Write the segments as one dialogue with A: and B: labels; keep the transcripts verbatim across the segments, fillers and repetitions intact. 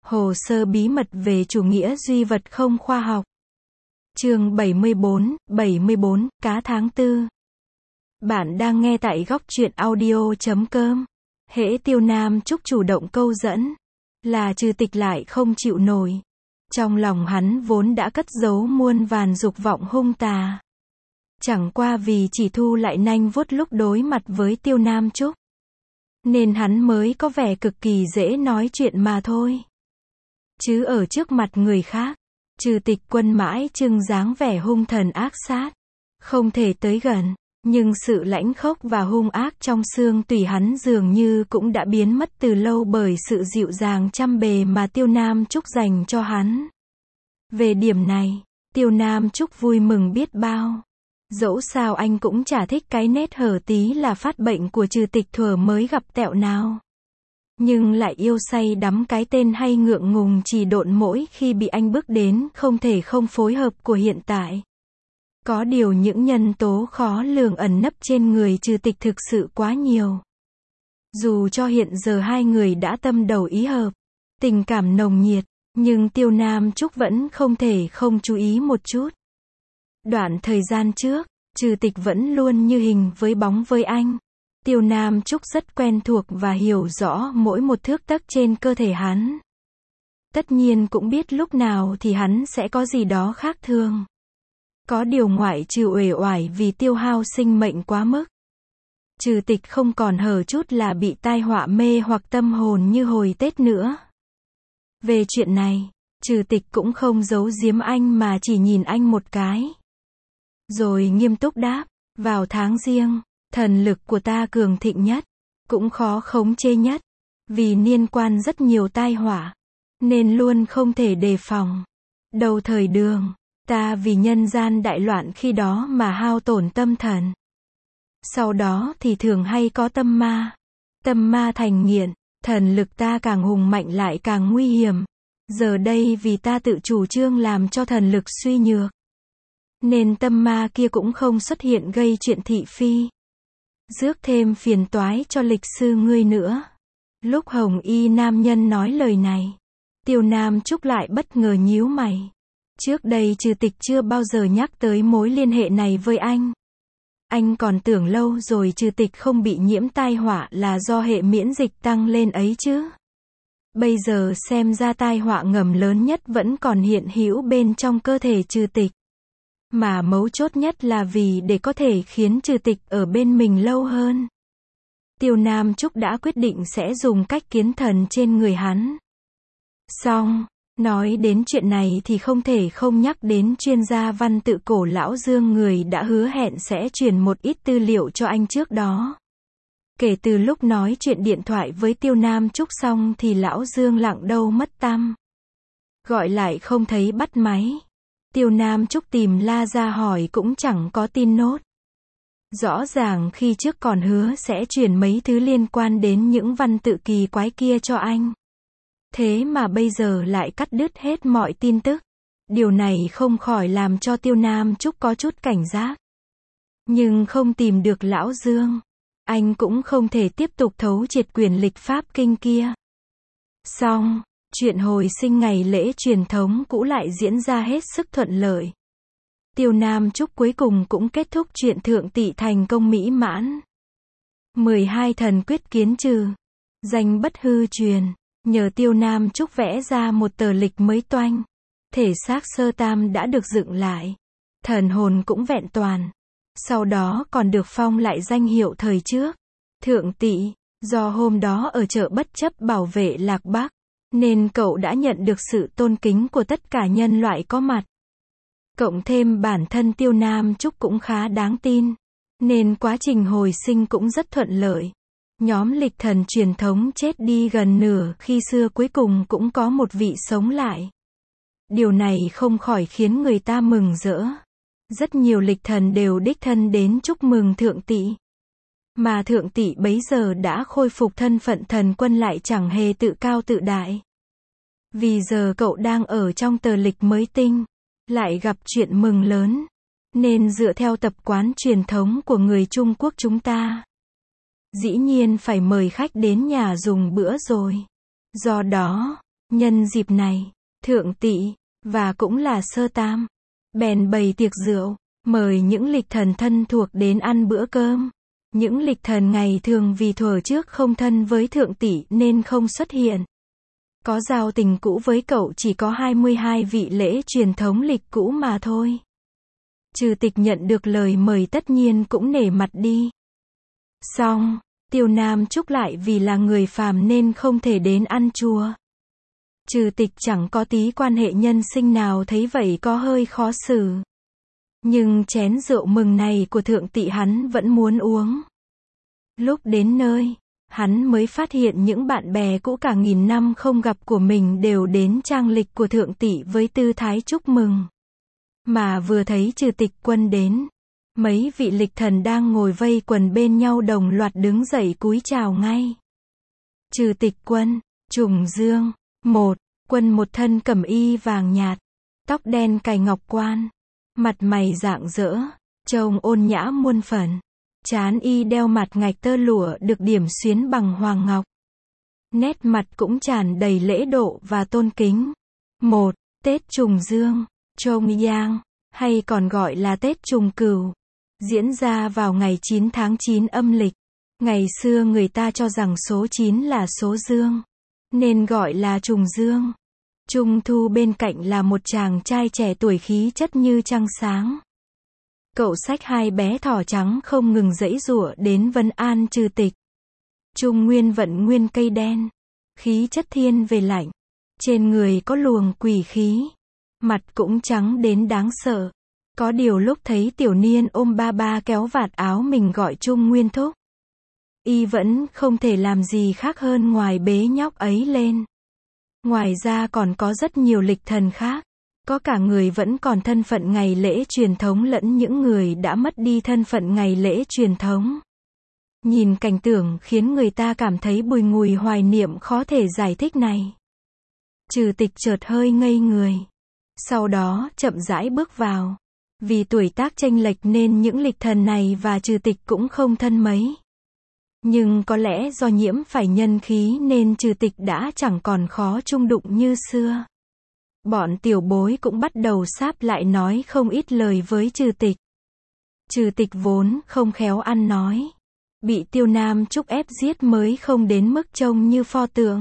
A: Hồ sơ bí mật về chủ nghĩa duy vật không khoa học. Chương bảy mươi bốn, bảy mươi bốn, cá tháng tư. Bạn đang nghe tại góc truyện audio chấm com. Hễ Tiêu Nam Trúc chủ động câu dẫn, là Trừ Tịch lại không chịu nổi. Trong lòng hắn vốn đã cất giấu muôn vàn dục vọng hung tà. Chẳng qua vì chỉ thu lại nanh vuốt lúc đối mặt với Tiêu Nam Trúc, nên hắn mới có vẻ cực kỳ dễ nói chuyện mà thôi. Chứ ở trước mặt người khác, Trừ Tịch Quân mãi trưng dáng vẻ hung thần ác sát, không thể tới gần, nhưng sự lãnh khốc và hung ác trong xương tùy hắn dường như cũng đã biến mất từ lâu bởi sự dịu dàng trăm bề mà Tiêu Nam Trúc dành cho hắn. Về điểm này, Tiêu Nam Trúc vui mừng biết bao. Dẫu sao anh cũng chả thích cái nét hở tí là phát bệnh của Trừ Tịch thuở mới gặp tẹo nào. Nhưng lại yêu say đắm cái tên hay ngượng ngùng chỉ độn mỗi khi bị anh bước đến không thể không phối hợp của hiện tại. Có điều những nhân tố khó lường ẩn nấp trên người Trừ Tịch thực sự quá nhiều. Dù cho hiện giờ hai người đã tâm đầu ý hợp, tình cảm nồng nhiệt, nhưng Tiêu Nam Trúc vẫn không thể không chú ý một chút. Đoạn thời gian trước, Trừ Tịch vẫn luôn như hình với bóng với anh. Tiêu Nam Trúc rất quen thuộc và hiểu rõ mỗi một thước tấc trên cơ thể hắn. Tất nhiên cũng biết lúc nào thì hắn sẽ có gì đó khác thường. Có điều ngoại trừ uể oải vì tiêu hao sinh mệnh quá mức, Trừ Tịch không còn hở chút là bị tai họa mê hoặc tâm hồn như hồi Tết nữa. Về chuyện này, Trừ Tịch cũng không giấu giếm anh mà chỉ nhìn anh một cái. Rồi nghiêm túc đáp, vào tháng Giêng, thần lực của ta cường thịnh nhất, cũng khó khống chế nhất, vì liên quan rất nhiều tai họa, nên luôn không thể đề phòng. Đầu thời Đường, ta vì nhân gian đại loạn khi đó mà hao tổn tâm thần. Sau đó thì thường hay có tâm ma. Tâm ma thành nghiện, thần lực ta càng hùng mạnh lại càng nguy hiểm. Giờ đây vì ta tự chủ trương làm cho thần lực suy nhược, nên tâm ma kia cũng không xuất hiện gây chuyện thị phi, rước thêm phiền toái cho lịch sư ngươi nữa. Lúc hồng y nam nhân nói lời này, Tiêu Nam Trúc lại bất ngờ nhíu mày. Trước đây Trừ Tịch chưa bao giờ nhắc tới mối liên hệ này với anh. Anh còn tưởng lâu rồi Trừ Tịch không bị nhiễm tai họa là do hệ miễn dịch tăng lên ấy chứ. Bây giờ xem ra tai họa ngầm lớn nhất vẫn còn hiện hữu bên trong cơ thể Trừ Tịch. Mà mấu chốt nhất là vì để có thể khiến Trừ Tịch ở bên mình lâu hơn, Tiêu Nam Trúc đã quyết định sẽ dùng cách kiến thần trên người hắn. Xong, nói đến chuyện này thì không thể không nhắc đến chuyên gia văn tự cổ lão Dương, người đã hứa hẹn sẽ truyền một ít tư liệu cho anh trước đó. Kể từ lúc nói chuyện điện thoại với Tiêu Nam Trúc xong thì lão Dương lặng đâu mất tăm. Gọi lại không thấy bắt máy. Tiêu Nam Trúc tìm la ra hỏi cũng chẳng có tin nốt. Rõ ràng khi trước còn hứa sẽ chuyển mấy thứ liên quan đến những văn tự kỳ quái kia cho anh. Thế mà bây giờ lại cắt đứt hết mọi tin tức. Điều này không khỏi làm cho Tiêu Nam Trúc có chút cảnh giác. Nhưng không tìm được lão Dương, anh cũng không thể tiếp tục thấu triệt quyển lịch pháp kinh kia. Xong, chuyện hồi sinh ngày lễ truyền thống cũ lại diễn ra hết sức thuận lợi. Tiêu Nam Trúc cuối cùng cũng kết thúc chuyện thượng tỵ thành công mỹ mãn. mười hai thần quyết kiến trừ, danh bất hư truyền, nhờ Tiêu Nam Trúc vẽ ra một tờ lịch mới toanh. Thể xác sơ tam đã được dựng lại, thần hồn cũng vẹn toàn. Sau đó còn được phong lại danh hiệu thời trước, thượng tỵ, do hôm đó ở chợ bất chấp bảo vệ Lạc Bắc, nên cậu đã nhận được sự tôn kính của tất cả nhân loại có mặt. Cộng thêm bản thân Tiêu Nam Trúc cũng khá đáng tin, nên quá trình hồi sinh cũng rất thuận lợi. Nhóm lịch thần truyền thống chết đi gần nửa khi xưa cuối cùng cũng có một vị sống lại. Điều này không khỏi khiến người ta mừng rỡ. Rất nhiều lịch thần đều đích thân đến chúc mừng thượng tỵ. Mà thượng tỵ bấy giờ đã khôi phục thân phận thần quân lại chẳng hề tự cao tự đại. Vì giờ cậu đang ở trong tờ lịch mới tinh, lại gặp chuyện mừng lớn, nên dựa theo tập quán truyền thống của người Trung Quốc chúng ta, dĩ nhiên phải mời khách đến nhà dùng bữa rồi. Do đó, Nhân dịp này, Thượng Tỵ, và cũng là Sơ Tam, bèn bày tiệc rượu, mời những lịch thần thân thuộc đến ăn bữa cơm. Những lịch thần ngày thường vì thuở trước không thân với Thượng Tỵ nên không xuất hiện. Có giao tình cũ với cậu chỉ có hai mươi hai vị lễ truyền thống lịch cũ mà thôi. Trừ Tịch nhận được lời mời tất nhiên cũng nể mặt đi. Xong, Tiêu Nam Trúc lại vì là người phàm nên không thể đến ăn chùa. Trừ Tịch chẳng có tí quan hệ nhân sinh nào thấy vậy có hơi khó xử. Nhưng chén rượu mừng này của Thượng Tỵ hắn vẫn muốn uống. Lúc đến nơi, hắn mới phát hiện những bạn bè cũ cả nghìn năm không gặp của mình đều đến trang lịch của Thượng Tỵ với tư thái chúc mừng. Mà vừa thấy Trừ Tịch Quân đến, mấy vị lịch thần đang ngồi vây quần bên nhau đồng loạt đứng dậy cúi chào ngay. Trừ Tịch Quân, Trùng Dương, một, Quân một thân cẩm y vàng nhạt, tóc đen cài ngọc quan, mặt mày rạng rỡ, trông ôn nhã muôn phần. Trán y đeo mặt ngạch tơ lụa được điểm xuyến bằng hoàng ngọc. Nét mặt cũng tràn đầy lễ độ và tôn kính. một. Tết Trùng Dương, Trông Giang, hay còn gọi là Tết Trùng Cửu, diễn ra vào ngày chín tháng chín âm lịch. Ngày xưa người ta cho rằng số chín là số dương, nên gọi là Trùng Dương. Trung thu bên cạnh là một chàng trai trẻ tuổi khí chất như trăng sáng. Cậu xách hai bé thỏ trắng không ngừng giãy giụa đến vấn an Trừ Tịch. Trung Nguyên vận nguyên cây đen, khí chất thiên về lạnh, trên người có luồng quỷ khí, mặt cũng trắng đến đáng sợ. Có điều lúc thấy tiểu niên ôm ba ba kéo vạt áo mình gọi Trung Nguyên thúc, y vẫn không thể làm gì khác hơn ngoài bế nhóc ấy lên. Ngoài ra còn có rất nhiều lịch thần khác. Có cả người vẫn còn thân phận ngày lễ truyền thống lẫn những người đã mất đi thân phận ngày lễ truyền thống. Nhìn cảnh tượng khiến người ta cảm thấy bùi ngùi hoài niệm khó thể giải thích này. Trừ Tịch chợt hơi ngây người. Sau đó chậm rãi bước vào. Vì tuổi tác chênh lệch nên những lịch thần này và Trừ Tịch cũng không thân mấy. Nhưng có lẽ do nhiễm phải nhân khí nên Trừ Tịch đã chẳng còn khó chung đụng như xưa. Bọn tiểu bối cũng bắt đầu sáp lại nói không ít lời với Trừ Tịch. Trừ Tịch vốn không khéo ăn nói, bị Tiêu Nam Trúc ép giết mới không đến mức trông như pho tượng.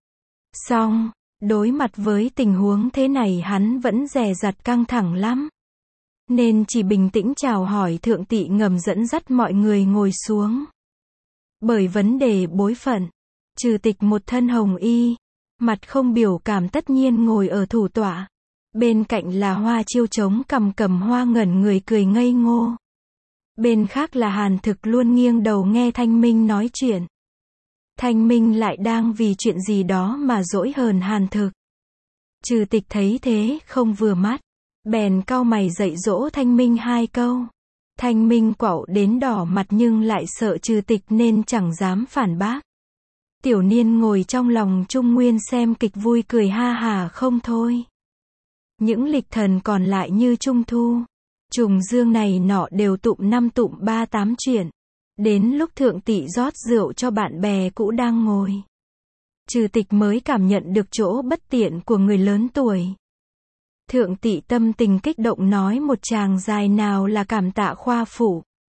A: Song, đối mặt với tình huống thế này hắn vẫn dè dặt căng thẳng lắm. Nên chỉ bình tĩnh chào hỏi Thượng Tỵ ngầm dẫn dắt mọi người ngồi xuống. Bởi vấn đề bối phận, Trừ Tịch một thân hồng y, mặt không biểu cảm tất nhiên ngồi ở thủ tọa. Bên cạnh là Hoa Chiêu chống cằm cầm hoa ngẩn người cười ngây ngô. Bên khác là Hàn Thực luôn nghiêng đầu nghe Thanh Minh nói chuyện. Thanh Minh lại đang vì chuyện gì đó mà dỗi hờn Hàn Thực. Trừ Tịch thấy thế không vừa mắt, bèn cau mày dạy dỗ Thanh Minh hai câu. Thanh Minh quạo đến đỏ mặt nhưng lại sợ Trừ Tịch nên chẳng dám phản bác. Tiểu niên ngồi trong lòng Trung Nguyên xem kịch vui cười ha hà không thôi. Những lịch thần còn lại như Trung Thu, Trùng Dương này nọ đều tụm năm tụm ba tám chuyện. Đến lúc Thượng Tỵ rót rượu cho bạn bè cũ đang ngồi, Trừ Tịch mới cảm nhận được chỗ bất tiện của người lớn tuổi. Thượng Tỵ tâm tình kích động nói một tràng dài nào là cảm tạ khoa phụ.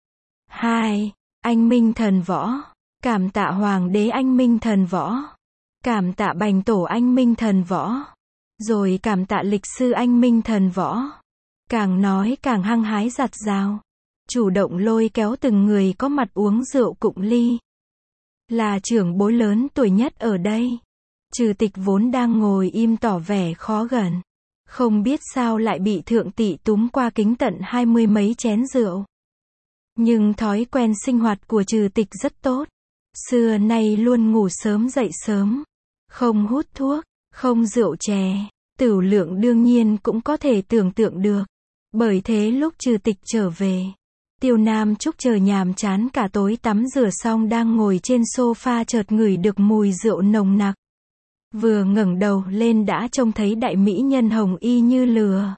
A: Hai, anh minh thần võ. Cảm tạ Hoàng đế anh minh thần võ. Cảm tạ Bành tổ anh minh thần võ. Rồi cảm tạ lịch sư anh minh thần võ. Càng nói càng hăng hái giặt rào. Chủ động lôi kéo từng người có mặt uống rượu cụng ly. Là trưởng bối lớn tuổi nhất ở đây. Trừ Tịch vốn đang ngồi im tỏ vẻ khó gần. Không biết sao lại bị Thượng Tỵ túm qua kính tận hai mươi mấy chén rượu. Nhưng thói quen sinh hoạt của Trừ Tịch rất tốt. Xưa nay luôn ngủ sớm dậy sớm. Không hút thuốc, không rượu chè. Tửu lượng đương nhiên cũng có thể tưởng tượng được. Bởi thế lúc Trừ Tịch trở về, Tiêu Nam Trúc chờ nhàm chán cả tối tắm rửa xong đang ngồi trên sofa chợt ngửi được mùi rượu nồng nặc. Vừa ngẩng đầu lên đã trông thấy đại mỹ nhân hồng y như lửa.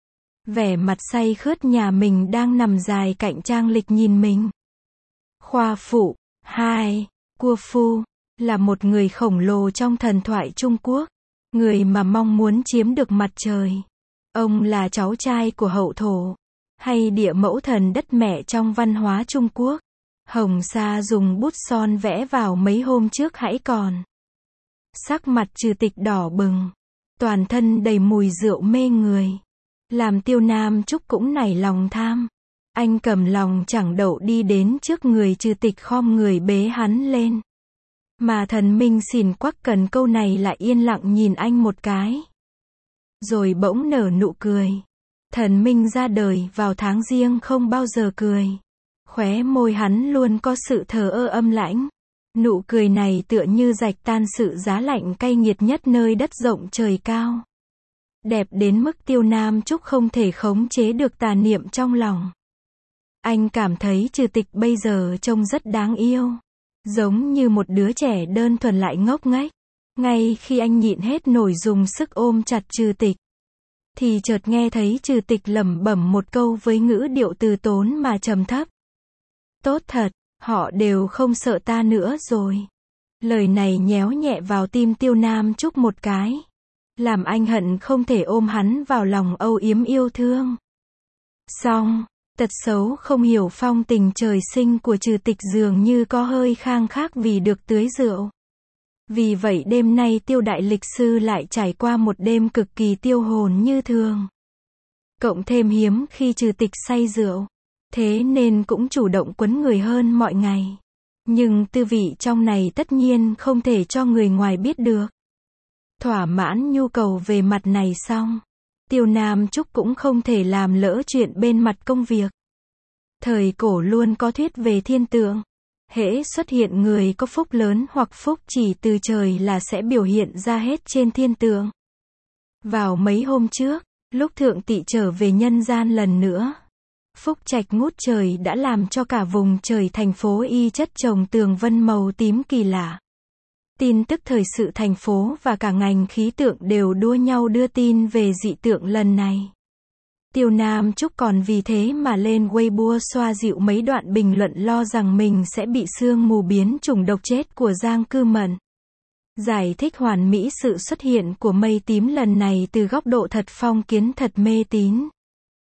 A: Vẻ mặt say khướt nhà mình đang nằm dài cạnh trang lịch nhìn mình. Khoa phụ, hai, Cua Phu, là một người khổng lồ trong thần thoại Trung Quốc. người mà mong muốn chiếm được mặt trời. Ông là cháu trai của hậu thổ, hay địa mẫu thần đất mẹ trong văn hóa Trung Quốc. Hồng Sa dùng bút son vẽ vào mấy hôm trước hãy còn. Sắc mặt Trừ Tịch đỏ bừng, toàn thân đầy mùi rượu mê người. Làm Tiêu Nam Trúc cũng nảy lòng tham. Anh cầm lòng chẳng đậu đi đến trước người Trừ Tịch khom người bế hắn lên. Mà thần minh xìn quắc cần câu này lại yên lặng nhìn anh một cái. Rồi bỗng nở nụ cười. Thần minh ra đời vào tháng giêng không bao giờ cười. Khóe môi hắn luôn có sự thờ ơ âm lãnh. Nụ cười này tựa như rạch tan sự giá lạnh cay nghiệt nhất nơi đất rộng trời cao. Đẹp đến mức Tiêu Nam Trúc không thể khống chế được tà niệm trong lòng. Anh cảm thấy Trừ Tịch bây giờ trông rất đáng yêu. Giống như một đứa trẻ đơn thuần lại ngốc nghếch. Ngay khi anh nhịn hết nổi dùng sức ôm chặt Trừ Tịch, thì chợt nghe thấy Trừ Tịch lẩm bẩm một câu với ngữ điệu từ tốn mà trầm thấp. Tốt thật, họ đều không sợ ta nữa rồi. Lời này nhéo nhẹ vào tim Tiêu Nam Trúc một cái. Làm anh hận không thể ôm hắn vào lòng âu yếm yêu thương. Xong, tật xấu không hiểu phong tình trời sinh của Trừ Tịch dường như có hơi khang khác vì được tưới rượu. Vì vậy đêm nay Tiêu đại lịch sư lại trải qua một đêm cực kỳ tiêu hồn như thường. Cộng thêm hiếm khi Trừ Tịch say rượu. Thế nên cũng chủ động quấn người hơn mọi ngày. Nhưng tư vị trong này tất nhiên không thể cho người ngoài biết được. Thỏa mãn nhu cầu về mặt này xong, Tiêu Nam Trúc cũng không thể làm lỡ chuyện bên mặt công việc. Thời cổ luôn có thuyết về thiên tượng. Hễ xuất hiện người có phúc lớn hoặc phúc chỉ từ trời là sẽ biểu hiện ra hết trên thiên tượng. Vào mấy hôm trước, lúc Thượng Tỵ trở về nhân gian lần nữa, phúc trạch ngút trời đã làm cho cả vùng trời thành phố y chất trồng tường vân màu tím kỳ lạ. Tin tức thời sự thành phố và cả ngành khí tượng đều đua nhau đưa tin về dị tượng lần này. Tiêu Nam Trúc còn vì thế mà lên Weibo xoa dịu mấy đoạn bình luận lo rằng mình sẽ bị sương mù biến chủng độc chết của Giang Cư Mận. Giải thích hoàn mỹ sự xuất hiện của mây tím lần này từ góc độ thật phong kiến thật mê tín.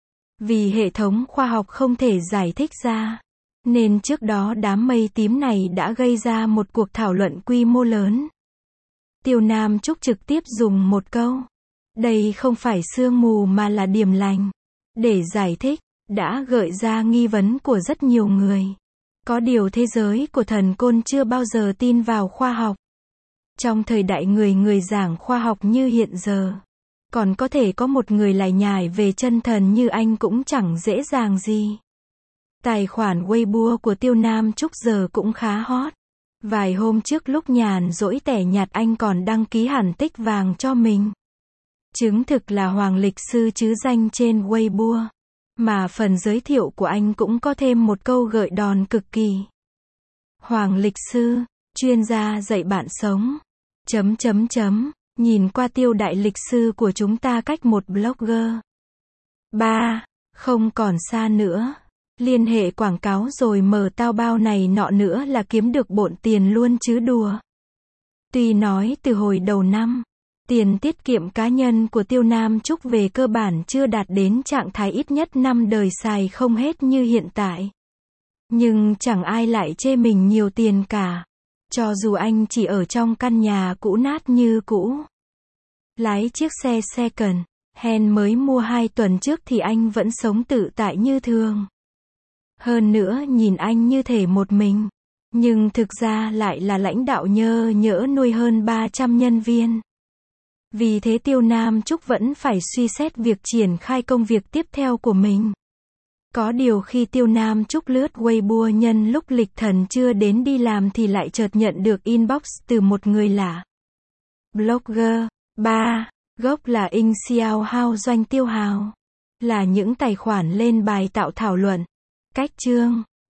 A: Vì hệ thống khoa học không thể giải thích ra, nên trước đó đám mây tím này đã gây ra một cuộc thảo luận quy mô lớn. Tiêu Nam Trúc trực tiếp dùng một câu, đây không phải sương mù mà là điềm lành, để giải thích, đã gợi ra nghi vấn của rất nhiều người. Có điều thế giới của thần côn chưa bao giờ tin vào khoa học. Trong thời đại người người giảng khoa học như hiện giờ, còn có thể có một người lại nhải về chân thần như anh cũng chẳng dễ dàng gì. Tài khoản Weibo của Tiêu Nam Trúc giờ cũng khá hot. Vài hôm trước lúc nhàn rỗi tẻ nhạt anh còn đăng ký hẳn tích vàng cho mình. Chứng thực là Hoàng Lịch Sư chứ danh trên Weibo. Mà phần giới thiệu của anh cũng có thêm một câu gợi đòn cực kỳ. Hoàng Lịch Sư, chuyên gia dạy bạn sống. Chấm chấm chấm. Nhìn qua Tiêu đại lịch sư của chúng ta cách một blogger. ba. Không còn xa nữa. Liên hệ quảng cáo rồi mở tao bao này nọ nữa là kiếm được bộn tiền luôn chứ đùa. Tuy nói từ hồi đầu năm, tiền tiết kiệm cá nhân của Tiêu Nam Trúc về cơ bản chưa đạt đến trạng thái ít nhất năm đời xài không hết như hiện tại. Nhưng chẳng ai lại chê mình nhiều tiền cả. Cho dù anh chỉ ở trong căn nhà cũ nát như cũ. Lái chiếc xe second hand mới mua hai tuần trước thì anh vẫn sống tự tại như thường. Hơn nữa nhìn anh như thể một mình. Nhưng thực ra lại là lãnh đạo nhơ nhỡ nuôi hơn ba trăm nhân viên. Vì thế Tiêu Nam Trúc vẫn phải suy xét việc triển khai công việc tiếp theo của mình. Có điều khi Tiêu Nam Trúc lướt Weibo nhân lúc lịch thần chưa đến đi làm thì lại chợt nhận được inbox từ một người lạ. Blogger. ba. Gốc là Inh Xiao Hao Doanh Tiêu Hào. Là những tài khoản lên bài tạo thảo luận. Cách chương.